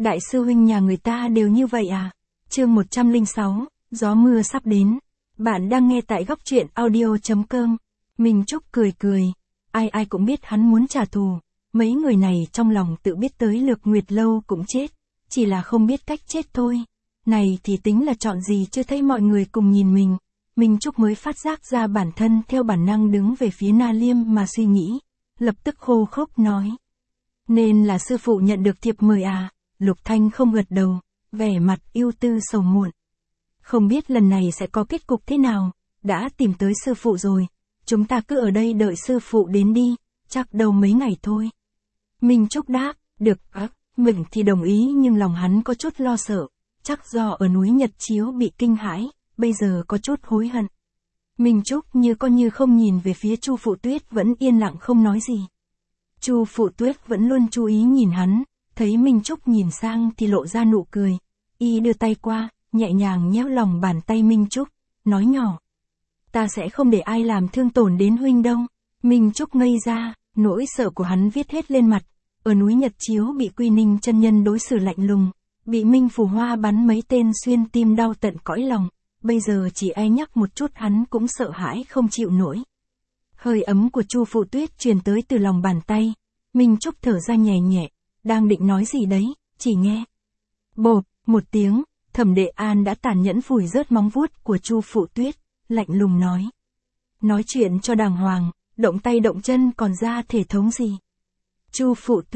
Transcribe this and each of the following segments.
Đại sư huynh nhà người ta đều như vậy à? Chương 106, gió mưa sắp đến. Bạn đang nghe tại góc truyện audio.com. Minh Trúc cười cười. Ai cũng biết hắn muốn trả thù. Mấy người này trong lòng tự biết tới Lược Nguyệt Lâu cũng chết. Chỉ là không biết cách chết thôi. Này thì tính là chọn gì chưa thấy mọi người cùng nhìn mình. Minh Trúc mới phát giác ra bản thân theo bản năng đứng về phía Na Liêm mà suy nghĩ. Lập tức khô khốc nói. Nên là sư phụ nhận được thiệp mời à? Lục Thanh không gật đầu, vẻ mặt ưu tư sầu muộn. Không biết lần này sẽ có kết cục thế nào, đã tìm tới sư phụ rồi. Chúng ta cứ ở đây đợi sư phụ đến đi, chắc đâu mấy ngày thôi. Minh Trúc đáp, được, mình thì đồng ý nhưng lòng hắn có chút lo sợ. Chắc do ở núi Nhật Chiếu bị kinh hãi, bây giờ có chút hối hận. Minh Trúc như có như không nhìn về phía Chu Phụ Tuyết vẫn yên lặng không nói gì. Chu Phụ Tuyết vẫn luôn chú ý nhìn hắn, thấy Minh Trúc nhìn sang thì lộ ra nụ cười. Y đưa tay qua, nhẹ nhàng nhéo lòng bàn tay Minh Trúc, nói nhỏ. Ta sẽ không để ai làm thương tổn đến huynh đâu. Minh Trúc ngây ra, nỗi sợ của hắn viết hết lên mặt. Ở núi Nhật Chiếu bị Quy Ninh chân nhân đối xử lạnh lùng, bị Minh Phù Hoa bắn mấy tên xuyên tim đau tận cõi lòng. Bây giờ chỉ ai nhắc một chút hắn cũng sợ hãi không chịu nổi. Hơi ấm của Chu Phụ Tuyết truyền tới từ lòng bàn tay. Minh Trúc thở ra nhẹ nhẹ, đang định nói gì đấy, chỉ nghe. Bộp, một tiếng, Thẩm Đệ An đã tàn nhẫn phủi rớt móng vuốt của Chu Phụ Tuyết, lạnh lùng nói. Nói chuyện cho đàng hoàng, động tay động chân còn ra thể thống gì. Chu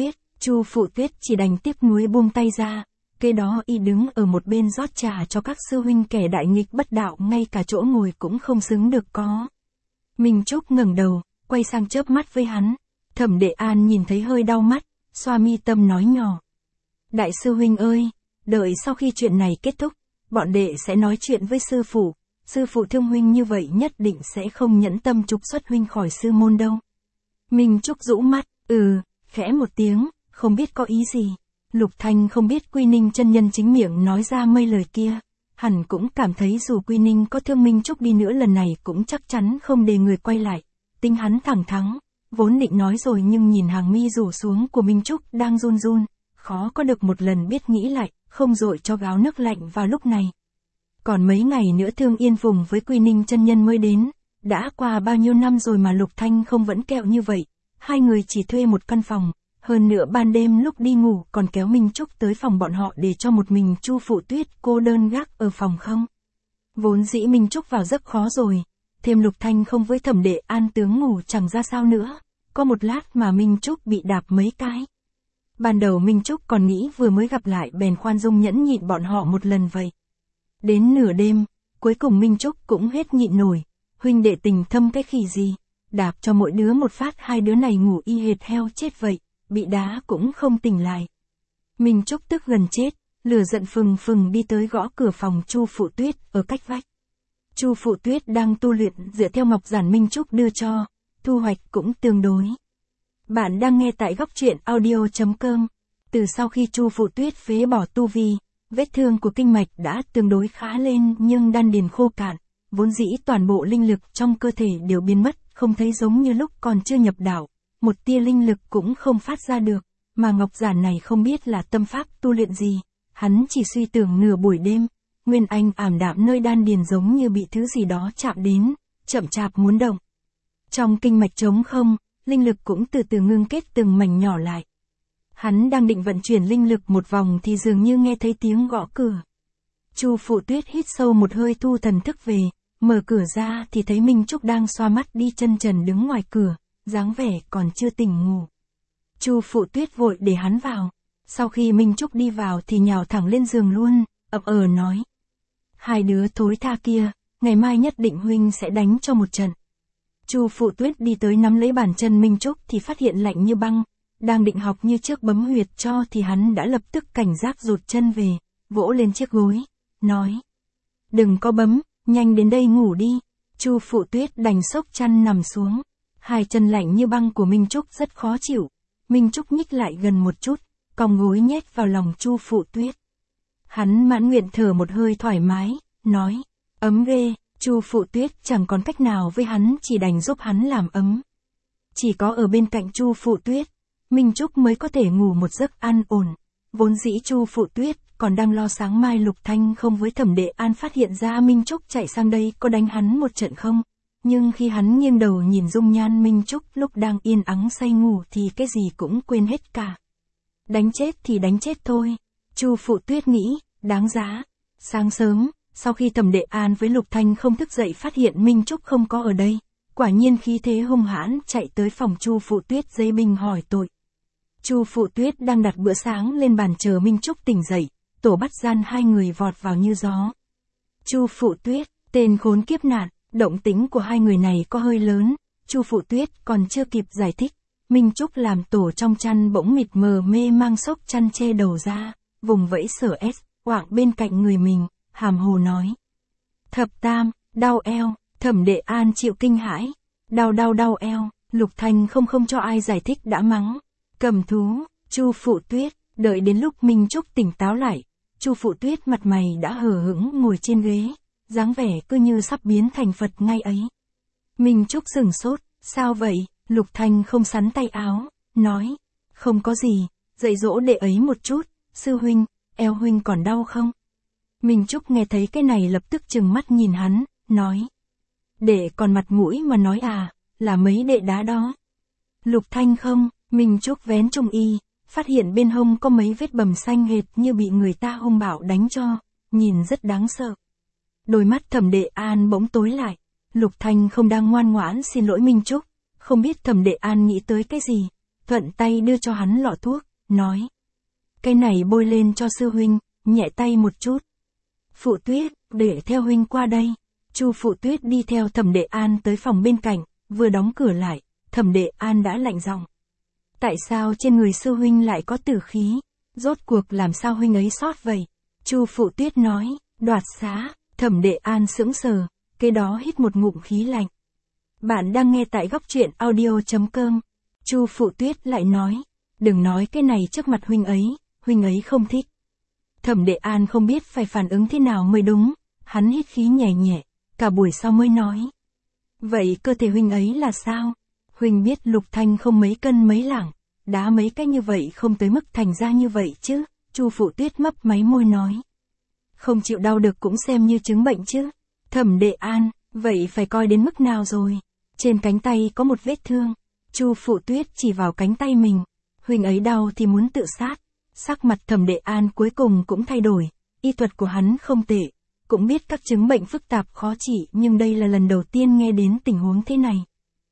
Phụ Tuyết chỉ đành tiếc nuối buông tay ra. Kế đó y đứng ở một bên rót trà cho các sư huynh kẻ đại nghịch bất đạo, ngay cả chỗ ngồi cũng không xứng được có. Minh Trúc ngẩng đầu, quay sang chớp mắt với hắn. Thẩm Đệ An nhìn thấy hơi đau mắt, xoa mi tâm nói nhỏ. Đại sư huynh ơi, đợi sau khi chuyện này kết thúc, bọn đệ sẽ nói chuyện với sư phụ. Sư phụ thương huynh như vậy nhất định sẽ không nhẫn tâm trục xuất huynh khỏi sư môn đâu. Minh Trúc rũ mắt, khẽ một tiếng, không biết có ý gì. Lục Thanh không biết Quy Ninh chân nhân chính miệng nói ra mấy lời kia. Hẳn cũng cảm thấy dù Quy Ninh có thương Minh Trúc đi nữa lần này cũng chắc chắn không để người quay lại. Tính hắn thẳng thắn, vốn định nói rồi nhưng nhìn hàng mi rủ xuống của Minh Trúc đang run run, khó có được một lần biết nghĩ lại, không dội cho gáo nước lạnh vào lúc này. Còn mấy ngày nữa Thương Yên vùng với Quy Ninh chân nhân mới đến, đã qua bao nhiêu năm rồi mà Lục Thanh không vẫn kẹo như vậy. Hai người chỉ thuê một căn phòng, hơn nữa ban đêm lúc đi ngủ còn kéo Minh Trúc tới phòng bọn họ để cho một mình Chu Phụ Tuyết cô đơn gác ở phòng không. Vốn dĩ Minh Trúc vào giấc khó rồi, thêm Lục Thanh không với Thẩm Đệ An tướng ngủ chẳng ra sao nữa. Có một lát mà Minh Trúc bị đạp mấy cái. Ban đầu Minh Trúc còn nghĩ vừa mới gặp lại bèn khoan dung nhẫn nhịn bọn họ một lần vậy. Đến nửa đêm, cuối cùng Minh Trúc cũng hết nhịn nổi. Huynh đệ tình thâm cái khỉ gì, đạp cho mỗi đứa một phát, hai đứa này ngủ y hệt heo chết vậy, bị đá cũng không tỉnh lại. Minh Trúc tức gần chết, lửa giận phừng phừng đi tới gõ cửa phòng Chu Phụ Tuyết ở cách vách. Chu Phụ Tuyết đang tu luyện dựa theo ngọc giản Minh Trúc đưa cho, thu hoạch cũng tương đối. Bạn đang nghe tại góc truyện audio.com. Từ sau khi Chu Phụ Tuyết phế bỏ tu vi, vết thương của kinh mạch đã tương đối khá lên nhưng đan điền khô cạn, vốn dĩ toàn bộ linh lực trong cơ thể đều biến mất, không thấy giống như lúc còn chưa nhập đạo, một tia linh lực cũng không phát ra được, mà ngọc giản này không biết là tâm pháp tu luyện gì, hắn chỉ suy tưởng nửa buổi đêm, nguyên anh ảm đạm nơi đan điền giống như bị thứ gì đó chạm đến, chậm chạp muốn động. Trong kinh mạch trống không, linh lực cũng từ từ ngưng kết từng mảnh nhỏ lại. Hắn đang định vận chuyển linh lực một vòng thì dường như nghe thấy tiếng gõ cửa. Chu Phụ Tuyết hít sâu một hơi thu thần thức về, mở cửa ra thì thấy Minh Trúc đang xoa mắt đi chân trần đứng ngoài cửa, dáng vẻ còn chưa tỉnh ngủ. Chu Phụ Tuyết vội để hắn vào. Sau khi Minh Trúc đi vào thì nhào thẳng lên giường luôn, ậm nói. Hai đứa thối tha kia, ngày mai nhất định huynh sẽ đánh cho một trận. Chu Phụ Tuyết đi tới nắm lấy bàn chân Minh Trúc thì phát hiện lạnh như băng, đang định học như trước bấm huyệt cho thì hắn đã lập tức cảnh giác rụt chân về, vỗ lên chiếc gối, nói. Đừng có bấm, nhanh đến đây ngủ đi. Chu Phụ Tuyết đành xốc chăn nằm xuống, hai chân lạnh như băng của Minh Trúc rất khó chịu. Minh Trúc nhích lại gần một chút, còng gối nhét vào lòng Chu Phụ Tuyết. Hắn mãn nguyện thở một hơi thoải mái, nói, ấm ghê. Chu Phụ Tuyết chẳng còn cách nào với hắn, chỉ đành giúp hắn làm ấm. Chỉ có ở bên cạnh Chu Phụ Tuyết, Minh Trúc mới có thể ngủ một giấc an ổn. Vốn dĩ Chu Phụ Tuyết còn đang lo sáng mai Lục Thanh không với Thẩm Đệ An phát hiện ra Minh Trúc chạy sang đây có đánh hắn một trận không. Nhưng khi hắn nghiêng đầu nhìn dung nhan Minh Trúc lúc đang yên ắng say ngủ thì cái gì cũng quên hết cả. Đánh chết thì đánh chết thôi. Chu Phụ Tuyết nghĩ, đáng giá. Sáng sớm, sau khi Thẩm Đệ An với Lục Thanh không thức dậy phát hiện Minh Trúc không có ở đây, quả nhiên khí thế hung hãn chạy tới phòng Chu Phụ Tuyết giấy binh hỏi tội. Chu Phụ Tuyết đang đặt bữa sáng lên bàn chờ Minh Trúc tỉnh dậy, tổ bắt gian hai người vọt vào như gió. Chu Phụ Tuyết, tên khốn kiếp nạn, động tĩnh của hai người này có hơi lớn, Chu Phụ Tuyết còn chưa kịp giải thích, Minh Trúc làm tổ trong chăn bỗng mịt mờ mê mang xốc chăn che đầu ra, vùng vẫy sở s, quạng bên cạnh người mình, hàm hồ nói. Thập Tam, đau eo, Thẩm Đệ An chịu kinh hãi, đau eo, Lục Thanh không cho ai giải thích đã mắng. Cầm thú, Chu Phụ Tuyết, đợi đến lúc Minh Trúc tỉnh táo lại, Chu Phụ Tuyết mặt mày đã hờ hững ngồi trên ghế, dáng vẻ cứ như sắp biến thành Phật ngay ấy. Minh Trúc sửng sốt, sao vậy? Lục Thanh không sắn tay áo, nói, không có gì, dạy dỗ đệ ấy một chút, sư huynh, eo huynh còn đau không? Minh Trúc nghe thấy cái này lập tức trừng mắt nhìn hắn, nói, đệ còn mặt mũi mà nói à, là mấy đệ đá đó. Lục Thanh không. Minh Trúc vén trung y, phát hiện bên hông có mấy vết bầm xanh hệt như bị người ta hung bạo đánh cho, nhìn rất đáng sợ. Đôi mắt Thẩm Đệ An bỗng tối lại, Lục Thanh không đang ngoan ngoãn xin lỗi Minh Trúc, không biết Thẩm Đệ An nghĩ tới cái gì, thuận tay đưa cho hắn lọ thuốc, nói. Cái này bôi lên cho sư huynh, nhẹ tay một chút. Phụ Tuyết, để theo huynh qua đây. Chu Phụ Tuyết đi theo Thẩm Đệ An tới phòng bên cạnh, vừa đóng cửa lại, Thẩm Đệ An đã lạnh giọng. Tại sao trên người sư huynh lại có tử khí? Rốt cuộc làm sao huynh ấy sót vậy? Chu Phụ Tuyết nói, đoạt xá. Thẩm Đệ An sững sờ, kế đó hít một ngụm khí lạnh. Bạn đang nghe tại góc truyện audio.com. Chu Phụ Tuyết lại nói, đừng nói cái này trước mặt huynh ấy không thích. Thẩm Đệ An không biết phải phản ứng thế nào mới đúng, hắn hít khí nhẹ nhẹ, cả buổi sau mới nói. Vậy cơ thể huynh ấy là sao? Huynh biết Lục Thanh không mấy cân mấy lạng, đá mấy cái như vậy không tới mức thành ra như vậy chứ, Chu Phụ Tuyết mấp máy môi nói. Không chịu đau được cũng xem như chứng bệnh chứ. Thẩm Đệ An, vậy phải coi đến mức nào rồi? Trên cánh tay có một vết thương. Chu Phụ Tuyết chỉ vào cánh tay mình. Huynh ấy đau thì muốn tự sát. Sắc mặt Thẩm Đệ An cuối cùng cũng thay đổi. Y thuật của hắn không tệ, cũng biết các chứng bệnh phức tạp khó trị, nhưng đây là lần đầu tiên nghe đến tình huống thế này.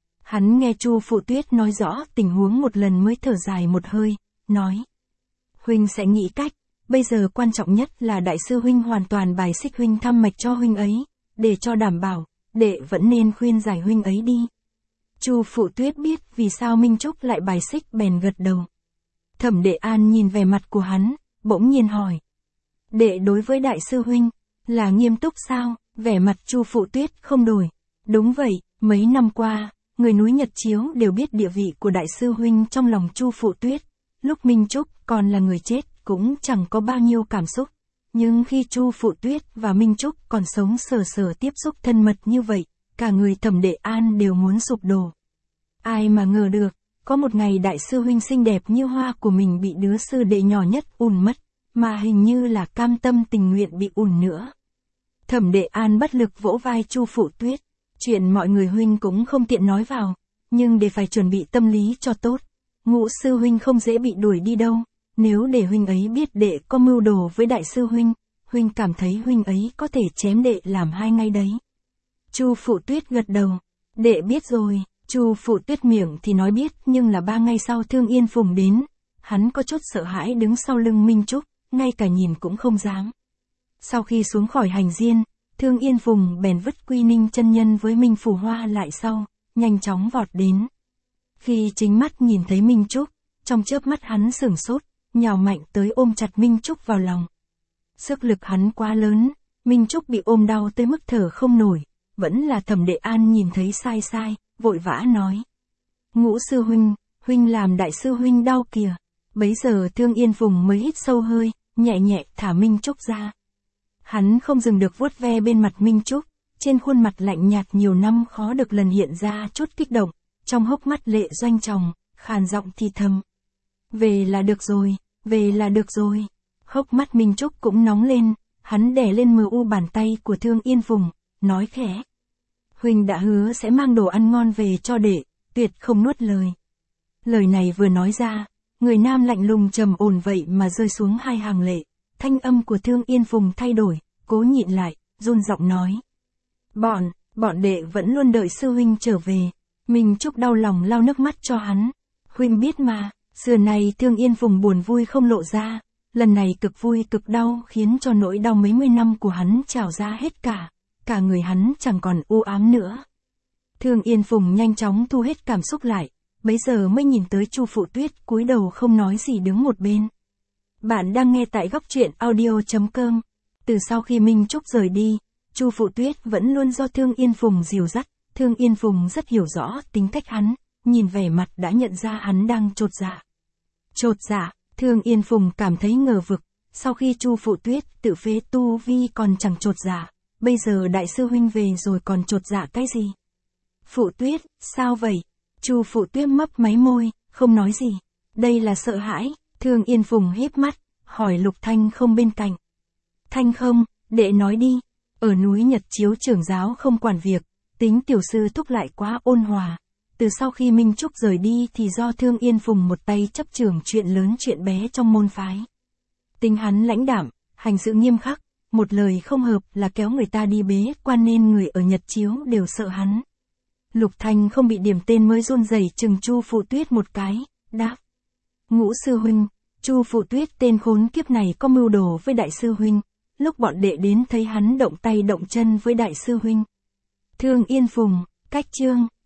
Hắn nghe Chu Phụ Tuyết nói rõ tình huống một lần mới thở dài một hơi, nói. Huynh sẽ nghĩ cách, bây giờ quan trọng nhất là đại sư huynh hoàn toàn bài xích huynh thăm mạch cho huynh ấy, để cho đảm bảo, đệ vẫn nên khuyên giải huynh ấy đi. Chu Phụ Tuyết biết vì sao Minh Trúc lại bài xích bèn gật đầu. Thẩm Đệ An nhìn vẻ mặt của hắn, bỗng nhiên hỏi. Đệ đối với đại sư huynh, là nghiêm túc sao? Vẻ mặt Chu Phụ Tuyết không đổi. Đúng vậy, mấy năm qua, người núi Nhật Chiếu đều biết địa vị của đại sư huynh trong lòng Chu Phụ Tuyết. Lúc Minh Trúc còn là người chết cũng chẳng có bao nhiêu cảm xúc. Nhưng khi Chu Phụ Tuyết và Minh Trúc còn sống sờ tiếp xúc thân mật như vậy, cả người Thẩm Đệ An đều muốn sụp đổ. Ai mà ngờ được, có một ngày đại sư huynh xinh đẹp như hoa của mình bị đứa sư đệ nhỏ nhất ùn mất, mà hình như là cam tâm tình nguyện bị ùn nữa. Thẩm Đệ An bất lực vỗ vai Chu Phụ Tuyết. Chuyện mọi người huynh cũng không tiện nói vào, nhưng để phải chuẩn bị tâm lý cho tốt. Ngũ sư huynh không dễ bị đuổi đi đâu, nếu để huynh ấy biết đệ có mưu đồ với đại sư huynh cảm thấy huynh ấy có thể chém đệ làm hai ngay đấy. Chu Phụ Tuyết gật đầu, đệ biết rồi. Chu Phụ Tuyết miệng thì nói biết, nhưng là 3 ngày sau Thương Yên Phùng đến, hắn có chút sợ hãi đứng sau lưng Minh Trúc, ngay cả nhìn cũng không dám. Sau khi xuống khỏi hành diên, Thương Yên Phùng bèn vứt Quy Ninh chân nhân với Minh Phù Hoa lại sau, nhanh chóng vọt đến. Khi chính mắt nhìn thấy Minh Trúc, trong chớp mắt hắn sửng sốt, nhào mạnh tới ôm chặt Minh Trúc vào lòng. Sức lực hắn quá lớn, Minh Trúc bị ôm đau tới mức thở không nổi, vẫn là Thẩm Đệ An nhìn thấy sai, vội vã nói. Ngũ sư huynh làm đại sư huynh đau kìa. Bấy giờ Thương Yên Phùng mới hít sâu hơi, nhẹ nhẹ thả Minh Trúc ra. Hắn không dừng được vuốt ve bên mặt Minh Trúc, trên khuôn mặt lạnh nhạt nhiều năm khó được lần hiện ra chút kích động, trong hốc mắt lệ doanh tròng, khàn giọng thì thầm. Về là được rồi, về là được rồi. Hốc mắt Minh Trúc cũng nóng lên, hắn đè lên mu bàn tay của Thương Yên Phùng, nói khẽ. Huynh đã hứa sẽ mang đồ ăn ngon về cho đệ, tuyệt không nuốt lời. Lời này vừa nói ra, người nam lạnh lùng trầm ổn vậy mà rơi xuống hai hàng lệ, thanh âm của Thương Yên Phùng thay đổi, cố nhịn lại, run giọng nói. Bọn đệ vẫn luôn đợi sư huynh trở về. Minh Trúc đau lòng lau nước mắt cho hắn. Huynh biết mà, xưa này Thương Yên Phùng buồn vui không lộ ra, lần này cực vui cực đau khiến cho nỗi đau mấy mươi năm của hắn trào ra hết cả người hắn chẳng còn u ám nữa. Thương Yên Phùng nhanh chóng thu hết cảm xúc lại, bấy giờ mới nhìn tới Chu Phụ Tuyết cúi đầu không nói gì đứng một bên. Bạn đang nghe tại góc truyện audio.com. Từ sau khi Minh Trúc rời đi, Chu Phụ Tuyết vẫn luôn do Thương Yên Phùng dìu dắt. Thương Yên Phùng rất hiểu rõ tính cách hắn, nhìn vẻ mặt đã nhận ra hắn đang chột dạ. Thương Yên Phùng cảm thấy ngờ vực, sau khi Chu Phụ Tuyết tự phế tu vi còn chẳng chột dạ, bây giờ đại sư huynh về rồi còn chột dạ cái gì? Phụ Tuyết, sao vậy? Chu Phụ Tuyết mấp máy môi, không nói gì. Đây là sợ hãi. Thương Yên Phùng híp mắt, hỏi Lục Thanh không bên cạnh. Thanh không, đệ nói đi. Ở núi Nhật Chiếu trưởng giáo không quản việc, tính tiểu sư thúc lại quá ôn hòa. Từ sau khi Minh Trúc rời đi thì do Thương Yên Phùng một tay chấp trưởng chuyện lớn chuyện bé trong môn phái. Tính hắn lãnh đạm, hành sự nghiêm khắc, một lời không hợp là kéo người ta đi bế quan nên người ở Nhật Chiếu đều sợ hắn. Lục Thanh không bị điểm tên mới run rẩy chừng Chu Phụ Tuyết một cái, đáp. Ngũ sư huynh, Chu Phụ Tuyết tên khốn kiếp này có mưu đồ với đại sư huynh, lúc bọn đệ đến thấy hắn động tay động chân với đại sư huynh. Thương Yên Phùng, cách chương.